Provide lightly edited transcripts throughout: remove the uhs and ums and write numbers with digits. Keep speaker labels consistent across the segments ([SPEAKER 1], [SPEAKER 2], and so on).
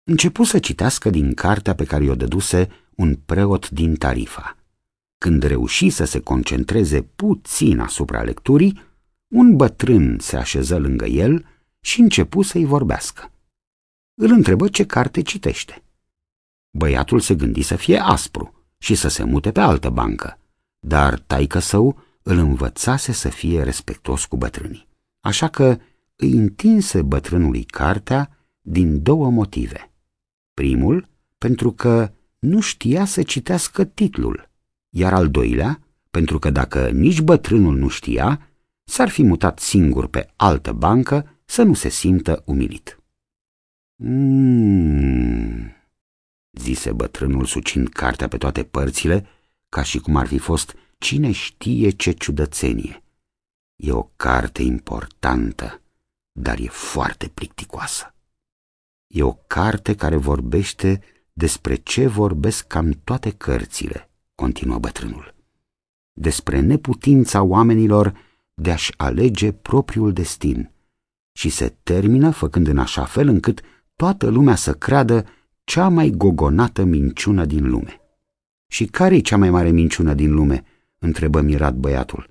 [SPEAKER 1] începu să citească din cartea pe care i-o dăduse un preot din Tarifa. Când reuși să se concentreze puțin asupra lecturii, un bătrân se așeză lângă el și începu să-i vorbească. Îl întrebă ce carte citește. Băiatul se gândi să fie aspru și să se mute pe altă bancă, dar taică-său îl învățase să fie respectuos cu bătrânii. Așa că îi întinse bătrânului cartea din două motive. Primul, pentru că nu știa să citească titlul, iar al doilea, pentru că dacă nici bătrânul nu știa, s-ar fi mutat singur pe altă bancă să nu se simtă umilit. Zise bătrânul sucind cartea pe toate părțile, ca și cum ar fi fost cine știe ce ciudățenie. E o carte importantă, dar e foarte plicticoasă. E o carte care vorbește despre ce vorbesc cam toate cărțile, continuă bătrânul. Despre neputința oamenilor de a-și alege propriul destin și se termină făcând în așa fel încât toată lumea să creadă cea mai gogonată minciună din lume. Și care-i cea mai mare minciună din lume? Întrebă mirat băiatul.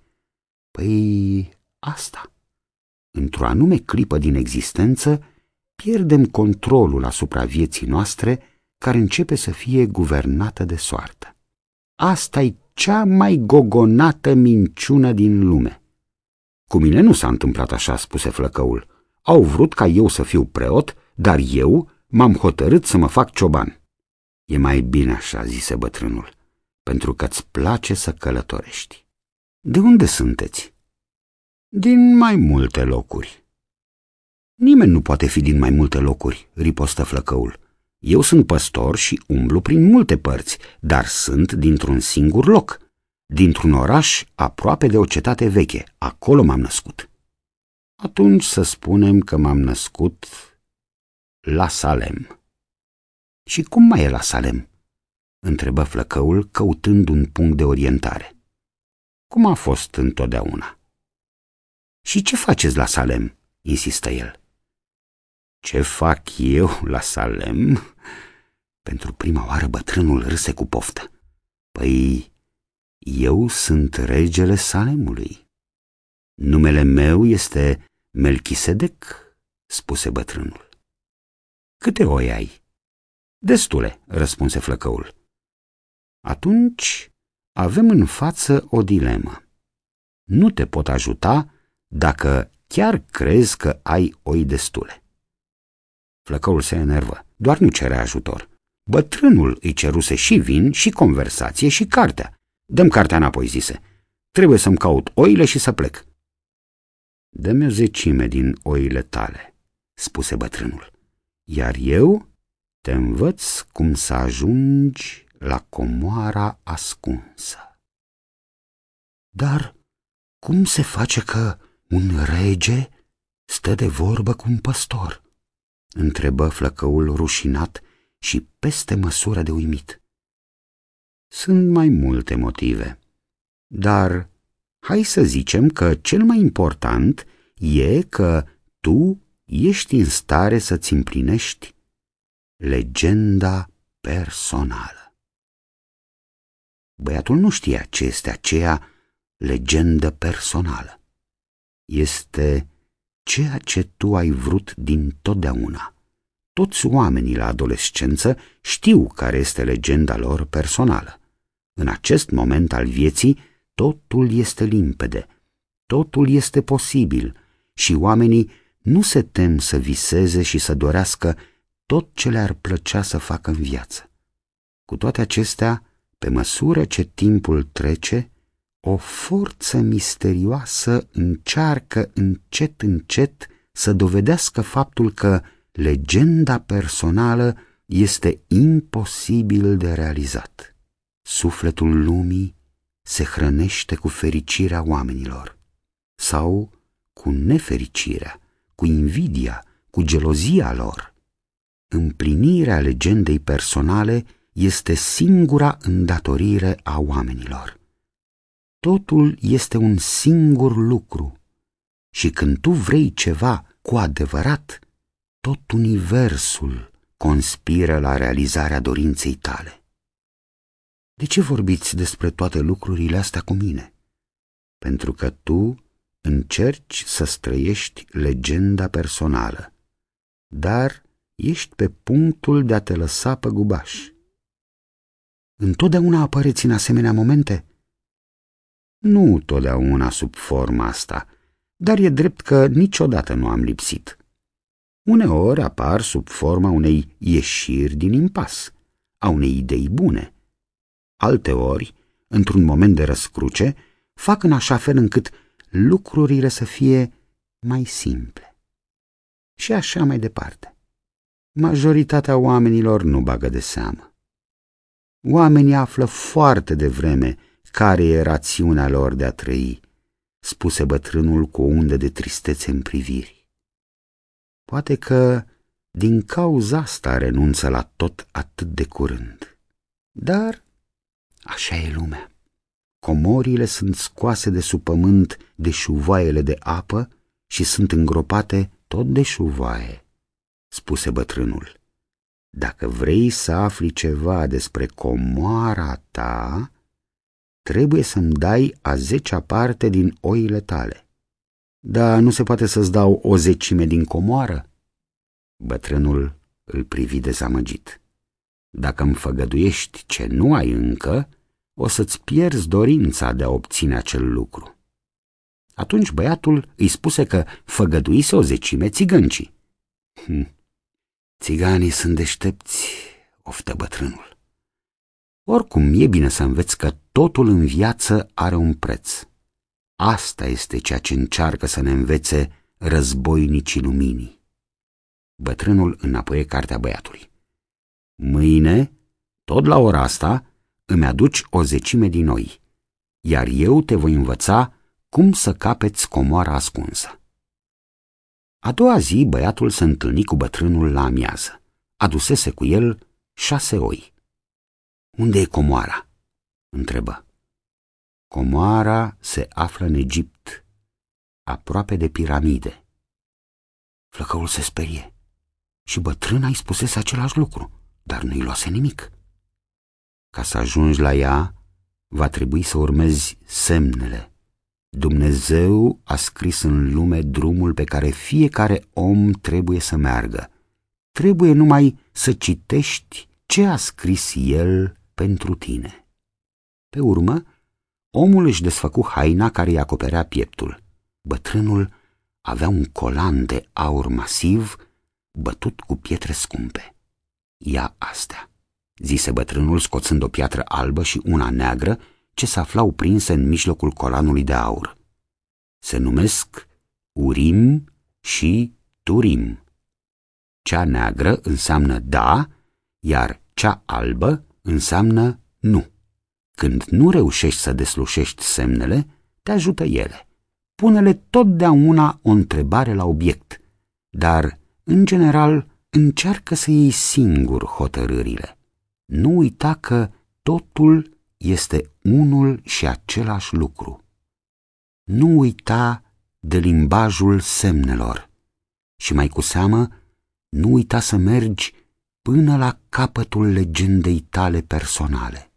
[SPEAKER 1] Păi asta. Într-o anume clipă din existență pierdem controlul asupra vieții noastre, care începe să fie guvernată de soartă. Asta-i cea mai gogonată minciună din lume. Cu mine nu s-a întâmplat așa, spuse flăcăul. Au vrut ca eu să fiu preot, dar eu m-am hotărât să mă fac cioban. E mai bine așa, zise bătrânul, pentru că îți place să călătorești. De unde sunteți? Din mai multe locuri. Nimeni nu poate fi din mai multe locuri, ripostă flăcăul. Eu sunt păstor și umblu prin multe părți, dar sunt dintr-un singur loc, dintr-un oraș aproape de o cetate veche. Acolo m-am născut. Atunci să spunem că m-am născut la Salem. Și cum mai e la Salem? Întrebă flăcăul, căutând un punct de orientare. Cum a fost întotdeauna. Și ce faceți la Salem? Insistă el. Ce fac eu la Salem? Pentru prima oară bătrânul râse cu poftă. Păi, eu sunt regele Salemului. Numele meu este Melchisedec, spuse bătrânul. Câte oi ai? Destule, răspunse flăcăul. Atunci avem în față o dilemă. Nu te pot ajuta dacă chiar crezi că ai oi destule. Flăcăul se enervă, doar nu cerea ajutor. Bătrânul îi ceruse și vin, și conversație, și cartea. Dă-mi cartea înapoi, zise. Trebuie să-mi caut oile și să plec. Dă-mi o 10 din oile tale, spuse bătrânul, iar eu te învăț cum să ajungi la comoara ascunsă. Dar cum se face că un rege stă de vorbă cu un păstor? Întrebă flăcăul rușinat și peste măsură de uimit. Sunt mai multe motive, dar hai să zicem că cel mai important e că tu ești în stare să-ți împlinești legenda personală. Băiatul nu știa ce este aceea legendă personală. Este ceea ce tu ai vrut dintotdeauna. Toți oamenii la adolescență știu care este legenda lor personală. În acest moment al vieții, totul este limpede, totul este posibil și oamenii nu se tem să viseze și să dorească tot ce le-ar plăcea să facă în viață. Cu toate acestea, pe măsură ce timpul trece, o forță misterioasă încearcă încet, încet să dovedească faptul că legenda personală este imposibil de realizat. Sufletul lumii se hrănește cu fericirea oamenilor sau cu nefericirea, cu invidia, cu gelozia lor. Împlinirea legendei personale este singura îndatorire a oamenilor. Totul este un singur lucru și când tu vrei ceva cu adevărat, tot universul conspiră la realizarea dorinței tale. De ce vorbiți despre toate lucrurile astea cu mine? Pentru că tu încerci să străiești legenda personală, dar ești pe punctul de a te lăsa păgubaș. Întotdeauna apăreți în asemenea momente? Nu totdeauna sub forma asta, dar e drept că niciodată nu am lipsit. Uneori apar sub forma unei ieșiri din impas, a unei idei bune. Alteori, într-un moment de răscruce, fac în așa fel încât lucrurile să fie mai simple. Și așa mai departe. Majoritatea oamenilor nu bagă de seamă. Oamenii află foarte devreme care e rațiunea lor de a trăi, spuse bătrânul cu o undă de tristețe în priviri. Poate că din cauza asta renunță la tot atât de curând. Dar așa e lumea. Comorile sunt scoase de sub pământ de șuvoaiele de apă și sunt îngropate tot de șuvoaie, spuse bătrânul. Dacă vrei să afli ceva despre comoara ta, trebuie să-mi dai a 10-a parte din oile tale. Dar nu se poate să-ți dau o 10-ime din comoară? Bătrânul îl privi dezamăgit. Dacă îmi făgăduiești ce nu ai încă, o să-ți pierzi dorința de a obține acel lucru. Atunci băiatul îi spuse că făgăduise o 10-ime țigăncii. Țiganii sunt deștepți, oftă bătrânul. Oricum, e bine să înveți că totul în viață are un preț. Asta este ceea ce încearcă să ne învețe războinicii luminii. Bătrânul înapoie cartea băiatului. Mâine, tot la ora asta, îmi aduci o 10-ime din oi, iar eu te voi învăța cum să capeți comoara ascunsă. A doua zi, băiatul se întâlni cu bătrânul la amiază. Adusese cu el 6 oi. Unde e comoara? Întrebă. Comoara se află în Egipt, aproape de piramide. Flăcăul se sperie și bătrâna îi spusese același lucru, dar nu-i luase nimic. Ca să ajungi la ea, va trebui să urmezi semnele. Dumnezeu a scris în lume drumul pe care fiecare om trebuie să meargă. Trebuie numai să citești ce a scris El pentru tine. Pe urmă, omul își desfăcu haina care îi acoperea pieptul. Bătrânul avea un colan de aur masiv bătut cu pietre scumpe. Ia astea, zise bătrânul scoțând o piatră albă și una neagră ce se aflau prinse în mijlocul colanului de aur. Se numesc Urim și Turim. Cea neagră înseamnă da, iar cea albă înseamnă nu. Când nu reușești să deslușești semnele, te ajută ele. Pune-le totdeauna o întrebare la obiect, dar, în general, încearcă să iei singur hotărârile. Nu uita că totul este unul și același lucru. Nu uita de limbajul semnelor și mai cu seamă, nu uita să mergi până la capătul legendei tale personale.